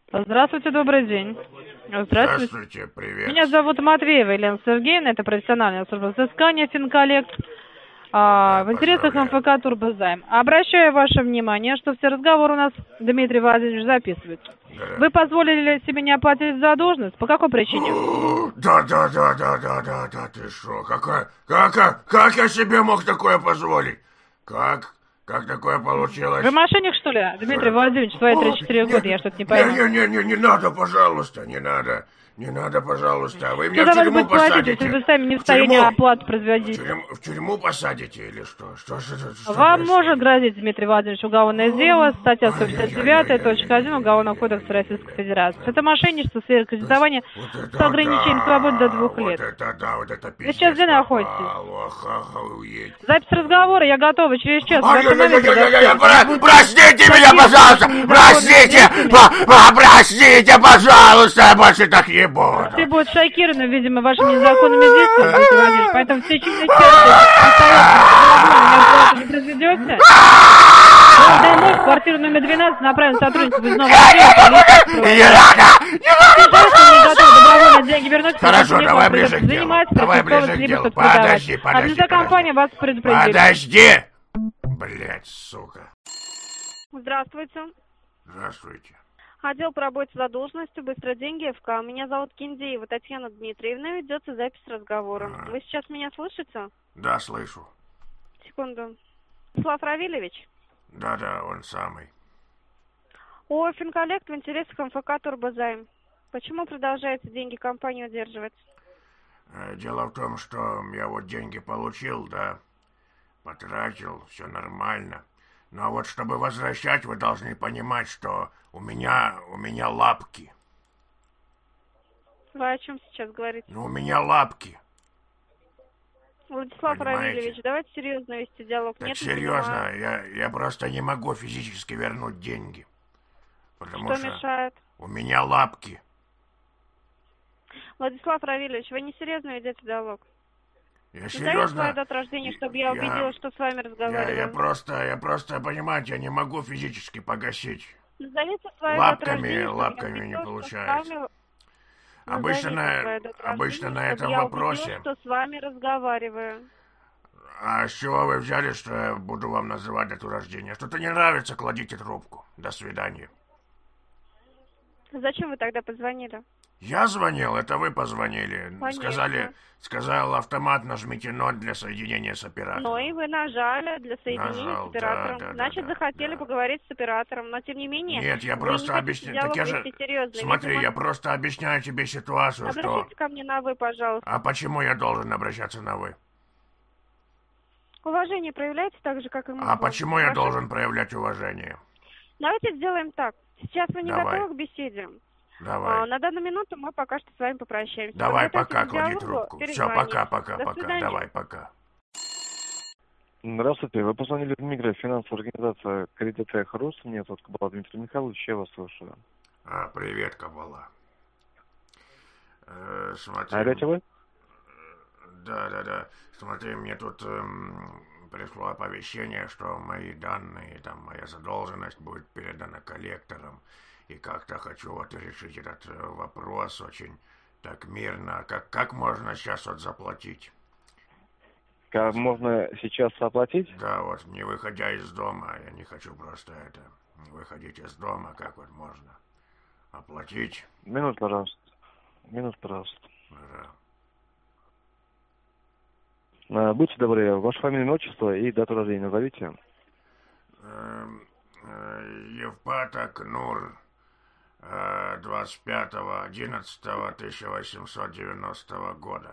Здравствуйте, добрый день. Здравствуйте. Здравствуйте, привет. Меня зовут Матвеева Елена Сергеевна, это профессиональная служба взыскания Финколлект. В интересах поздравляю. МФК Турбозайм. Обращаю ваше внимание, что все разговоры у нас, Дмитрий Владимирович, записываются. Да. Вы позволили себе не оплатить задолженность? По какой причине? Да, ты что? Как я себе мог такое позволить? Как такое получилось? Вы мошенник, что ли, Дмитрий Владимирович, свои 34 года, я что-то не пойму. Не надо, пожалуйста, не надо. Не надо, пожалуйста. Вы меня Что в за вас тюрьму будет платить, посадите. если вы сами не в состоянии оплату производить? В тюрьму посадите или что? Что Вам может грозить, Дмитрий Владимирович, уголовное дело, статья 159.1 Уголовного кодекса Российской Федерации. Это мошенничество в сфере кредитования с ограничением свободы до 2 лет. Вот это Вы сейчас где находитесь? Охуеть. Запись разговора, я готова через час. Простите меня, пожалуйста! Простите, пожалуйста! Я больше так не буду. Все будут шокированы, видимо, вашими незаконными действиями, Дмитрий Владимирович, поэтому в течение часа не произведете. Домой, в квартиру номер 12, направим сотрудников из Нового Не надо! не готовы добровольно деньги вернуть. Хорошо, давай ближе к делу. Давай ближе к делу. Подожди. Компания вас предупредила. Подожди! Блять, сука. Здравствуйте. Здравствуйте. Отдел по работе с задолженностью «Быстро деньги» ФК. Меня зовут Киндеева Татьяна Дмитриевна. Ведется запись разговора. Вы сейчас меня слышите? Да, слышу. Секунду. Слав Равильевич? Да, он самый. О, Финколлект в интересах МФК Турбозайм. Почему продолжаете деньги компании удерживать? Дело в том, что я вот деньги получил, да, потратил, все нормально. Но вот чтобы возвращать, вы должны понимать, что у меня лапки. Вы о чем сейчас говорите? Ну, у меня лапки. Владислав Равильевич, давайте серьезно вести диалог. Так Нет, серьезно, я просто не могу физически вернуть деньги. Потому что мешает? У меня лапки. Владислав Равильевич, вы не серьезно ведете диалог? Я серьезно. Свою дату рождения, чтобы я убедилась, что с вами разговариваю. Я просто, понимаете, я не могу физически погасить. Назовите свою дату рождения, Лапками не получается. Обычно на этом вопросе. Что с вами разговариваю. А с чего вы взяли, что я буду вам называть дату рождения? Что-то не нравится, кладите трубку. До свидания. Зачем вы тогда позвонили? Я звонил, это вы позвонили. Понятно. Сказал автомат, нажмите 0 для соединения с оператором. Ну и вы нажали для соединения с оператором. Да, Значит, захотели поговорить с оператором, но тем не менее... Нет, я просто объясняю. Так я же... Смотри, я просто объясняю тебе ситуацию, что... Обращайтесь ко мне на «вы», пожалуйста. А почему я должен обращаться на «вы»? Уважение проявляйте так же, как и мы. А почему я должен проявлять уважение? Давайте сделаем так. Сейчас вы не готовы к беседе. Давай. На данную минуту мы пока что с вами попрощаемся. Давай, пока, клади трубку. Все, пока. Давай, пока. Здравствуйте, вы позвонили в Мигре, финансовая организация Кредитех Рус. Меня зовут Кабала Дмитрий Михайлович, я вас слушаю. Привет, Кабала. Смотри. Опять вы? Да. Смотри, мне тут пришло оповещение, что мои данные, там, моя задолженность будет передана коллекторам. И как-то хочу вот решить этот вопрос очень так мирно. Как можно сейчас вот заплатить? Как можно сейчас оплатить? Да, вот не выходя из дома, я не хочу просто выходить из дома, как вот можно оплатить? Минут, пожалуйста. Да. Будьте добры, ваше фамилия, отчество и дату рождения назовите. Евпаток Нур, 25.11.1890 года.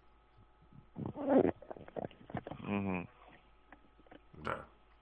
Угу. Да.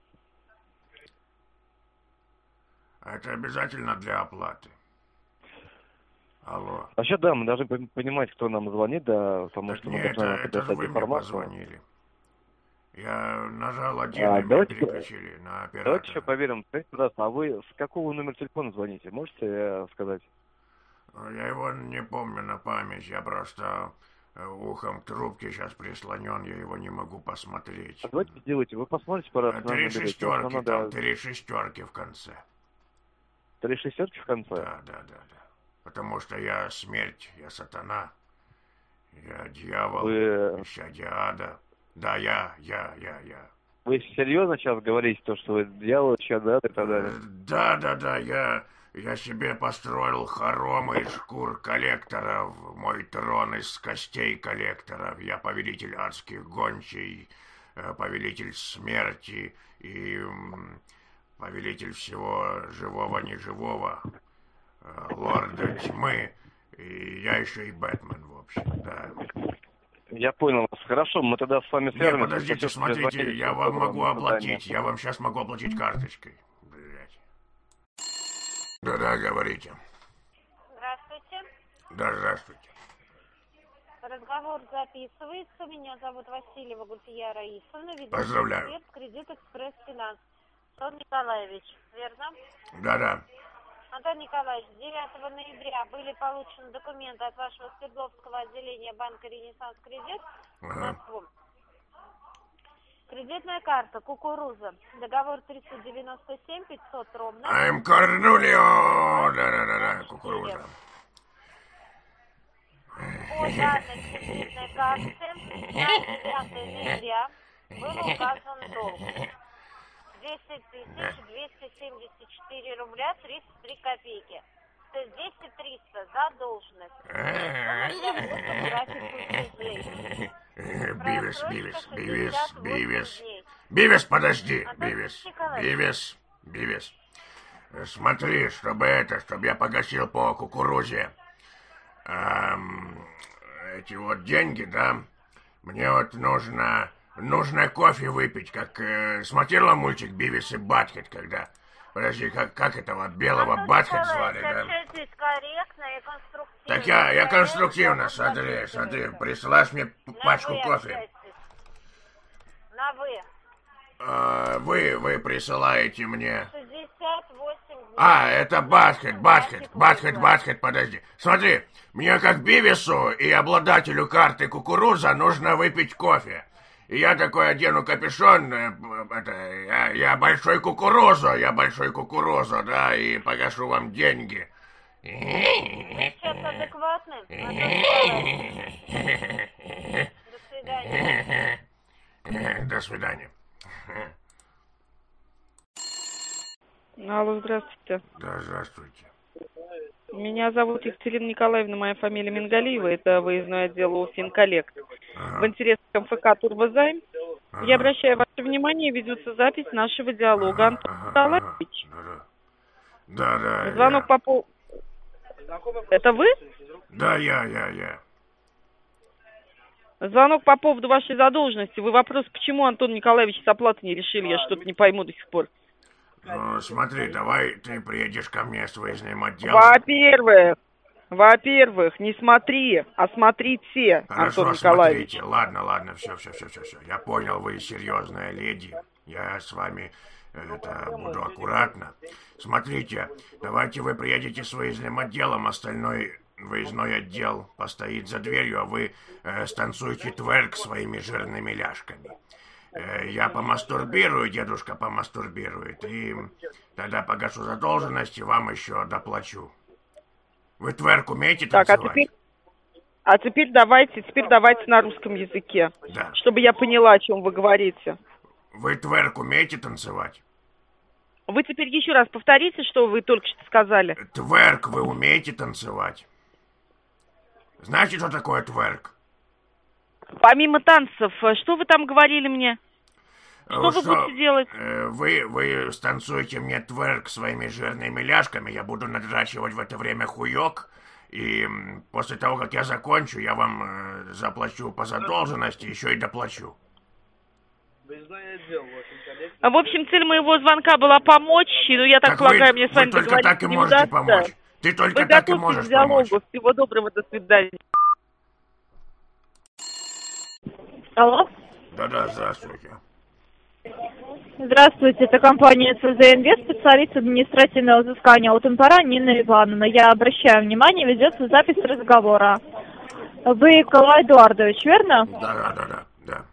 А это обязательно для оплаты? Алло. Вообще, да, мы должны понимать, кто нам звонит, да, потому что мы должны это же вы мне позвонили. Я нажал один, и меня переключили на оператора. Давайте еще проверим. Скажите, пожалуйста, а вы с какого номера телефона звоните? Можете сказать? Я его не помню на память. Я просто ухом к трубке сейчас прислонен, я его не могу посмотреть. А давайте сделайте. Вы посмотрите, пожалуйста. 3 шестерки, там 3 шестерки в конце. 3 шестерки в конце? Да. Потому что я смерть, я сатана, я дьявол, исчадие ада. Да, я. Вы серьезно сейчас говорите, то, что вы дьявол, исчадие ада и так далее? Да, я себе построил хоромы из шкур коллекторов, мой трон из костей коллекторов, я повелитель адских гончей, повелитель смерти и повелитель всего живого-неживого, лорда тьмы, и я еще и Бэтмен, в общем, да. Я понял вас. Хорошо, мы тогда с вами свяжемся. Нет, подождите, смотрите, я вам могу оплатить, я вам сейчас могу оплатить карточкой. Блять. Да, говорите. Здравствуйте. Да, здравствуйте. Разговор записывается. Меня зовут Васильева Гульфия Раисовна. Поздравляю. Кредит Экспресс Финанс. Антон Николаевич, верно? Да. Антон Николаевич, 9 ноября были получены документы от вашего Свердловского отделения банка «Ренессанс Кредит» в Москву. Кредитная карта «Кукуруза». Договор 397 500 ровно. I'm Корнулио. Да, Кукуруза. По данной кредитной карте на 9 ноября был указан долг. 10 274 рубля 33 копейки. То есть 10 300 задолженность. Бивис, подожди, Бивис. Смотри, чтобы я погасил по кукурузе эти вот деньги, да, мне вот нужно кофе выпить, как смотрела мультик «Бивис и Батхед», когда... Подожди, как этого белого Батхед звали, да? Корректно и конструктивно. Так я конструктивно, смотри, присылаешь мне пачку кофе. На вы. Вы присылаете мне... 68 дней. Это Батхед, подожди. Смотри, мне как Бивису и обладателю карты Кукуруза нужно выпить кофе. И я такой одену капюшон, я большой кукуруза, да, и погашу вам деньги. Вы сейчас адекватны? До свидания. Алло, здравствуйте. Да, здравствуйте. Меня зовут Екатерина Николаевна, моя фамилия Мингалиева, это выездной отдел УФИНКоллект. В интересах МФК «Турбозайм» я обращаю ваше внимание, ведется запись нашего диалога. Антон Николаевич. Да. Звонок по поводу... Это вы? Да, я. Звонок по поводу вашей задолженности. Вы вопрос, почему Антон Николаевич с оплатой не решили, я что-то не пойму до сих пор. Ну, смотри, давай ты приедешь ко мне с выездным отделом. Во-первых, не смотри, а смотрите, Хорошо, Антон Николаевич. Смотрите. Ладно, все. Я понял, вы серьезная леди. Я с вами буду аккуратно. Смотрите, давайте вы приедете с выездным отделом, остальной выездной отдел постоит за дверью, а вы станцуете тверк своими жирными ляжками. Я помастурбирую, дедушка помастурбирует, и тогда погашу задолженность и вам еще доплачу. Вы тверк умеете танцевать? А теперь давайте на русском языке, да. Чтобы я поняла, о чем вы говорите. Вы тверк умеете танцевать? Вы теперь еще раз повторите, что вы только что сказали. Тверк вы умеете танцевать? Знаете, что такое тверк? Помимо танцев, что вы там говорили мне? Что вы будете делать? Вы станцуете мне тверк своими жирными ляжками, я буду надрачивать в это время хуёк, и после того, как я закончу, я вам заплачу по задолженности, еще и доплачу. В общем, цель моего звонка была помочь, но я так полагаю, мне с вами только так и можете помочь. Ты только так и можешь помочь. Всего доброго, до свидания. Алло? Да, здравствуйте. Здравствуйте, это компания СЗ Инвест, специалист административного взыскания от Темпора Нина Ивановна. Я обращаю внимание, ведется запись разговора. Вы Николай Эдуардович, верно? Да.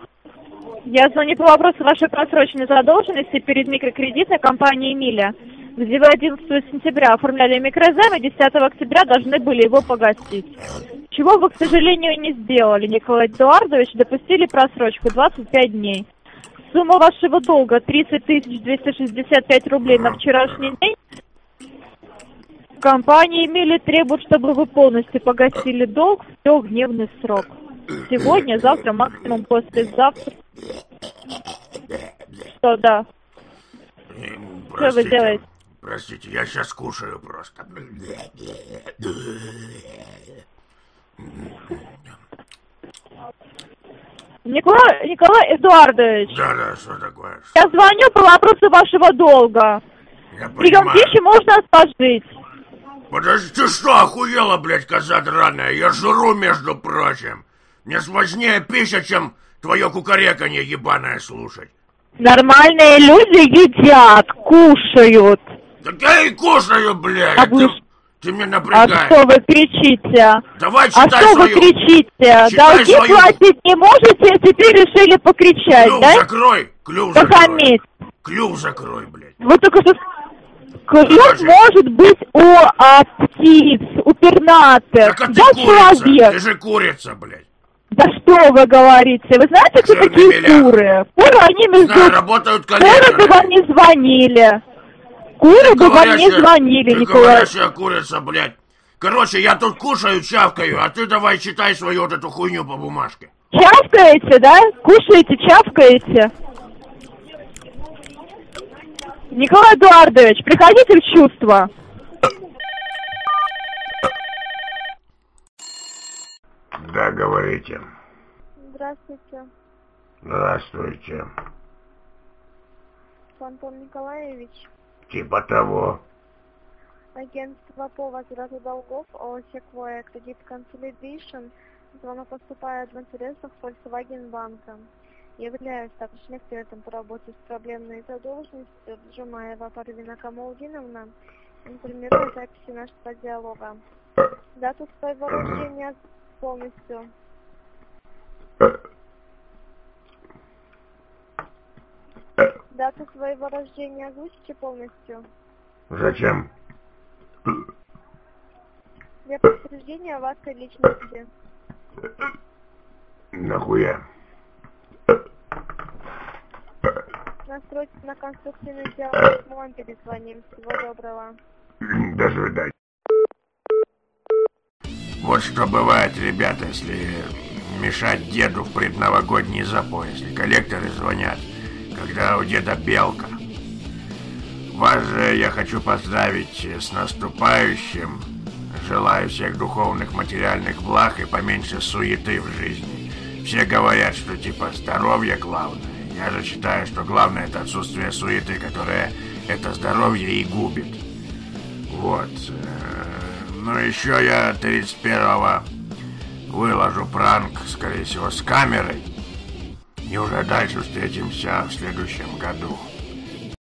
Я звоню по вопросу вашей просроченной задолженности перед микрокредитной компанией «Миля». где вы 11 сентября оформляли микрозайм, и 10 октября должны были его погасить. Чего вы, к сожалению, не сделали, Николай Эдуардович, допустили просрочку 25 дней. Сумма вашего долга 30 265 рублей на вчерашний день. Компании имели требуют, чтобы вы полностью погасили долг в 3-дневный срок. Сегодня, завтра, максимум послезавтра. Что, да? Что вы делаете? Простите, я сейчас кушаю просто. Николай Эдуардович. Да, что такое? Я звоню по вопросу вашего долга. Прием пищи можно отложить. Подожди, ты что, охуела, блядь, коза драная? Я жру, между прочим. Мне важнее пища, чем твое кукареканье ебаное слушать. Нормальные люди едят, кушают. Так я и кушаю, блядь. Ты меня напрягаешь. А что вы кричите? Давай читай свою. А что вы кричите? Долги свою... платить не можете, а теперь решили покричать, клюв да? Закрой, клюв закрой. Клюв закрой, блядь. Вы только что... Клюв может быть у птиц, у пернатых. Так а ты я курица, человек. Ты же курица, блядь. Да что вы говорите? Вы знаете, кто такие куры? Куры, они между... работают коллекторы. Куры бы вам не звонили. Куры бы вам не звонили, Николай. Говорящая курица, блядь. Короче, я тут кушаю, чавкаю, а ты давай читай свою вот эту хуйню по бумажке. Чавкаете, да? Кушаете, чавкаете? Николай Эдуардович, приходите в чувство. Да, говорите. Здравствуйте. Здравствуйте. Антон Николаевич. Типа того. Агентство по возврату долгов о Sequoia Credit Consolidation. Звонок поступает в интересах Volkswagen банка. Являюсь также экспертом по работе с проблемной задолженностью. Джумаева Парвина Камалдиновна информирую записи нашего диалога. Дату своего рождения полностью. Дату своего рождения озвучите полностью. Зачем? Для подтверждения вашей личности. Нахуя? Настройтесь на конструктивный диалог. Мы вам перезвоним. Всего доброго. До свидания. Вот что бывает, ребята, если мешать деду в предновогодний запой, если коллекторы звонят, когда у деда белка. Вас же я хочу поздравить с наступающим. Желаю всех духовных, материальных благ и поменьше суеты в жизни. Все говорят, что типа здоровье главное. Я же считаю, что главное это отсутствие суеты, которое это здоровье и губит. Вот. Ну еще я 31-го выложу пранк, скорее всего, с камерой. И уже дальше встретимся в следующем году.